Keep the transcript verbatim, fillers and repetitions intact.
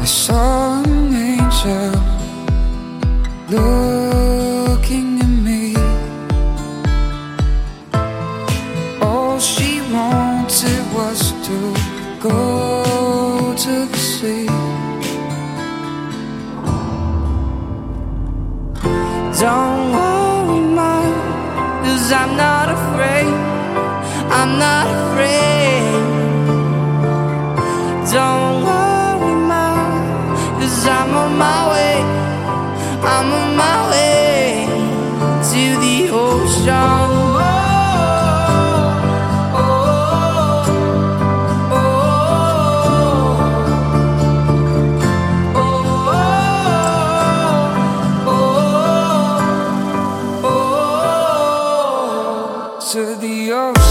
saw an angel looking at me. All she wanted was to go to the sea. Don't worry, Mom, 'cause I'm not afraid. I'm not afraid. Don't worry, Mom, 'cause I'm on my way. I'm on my way to the ocean. To the ocean.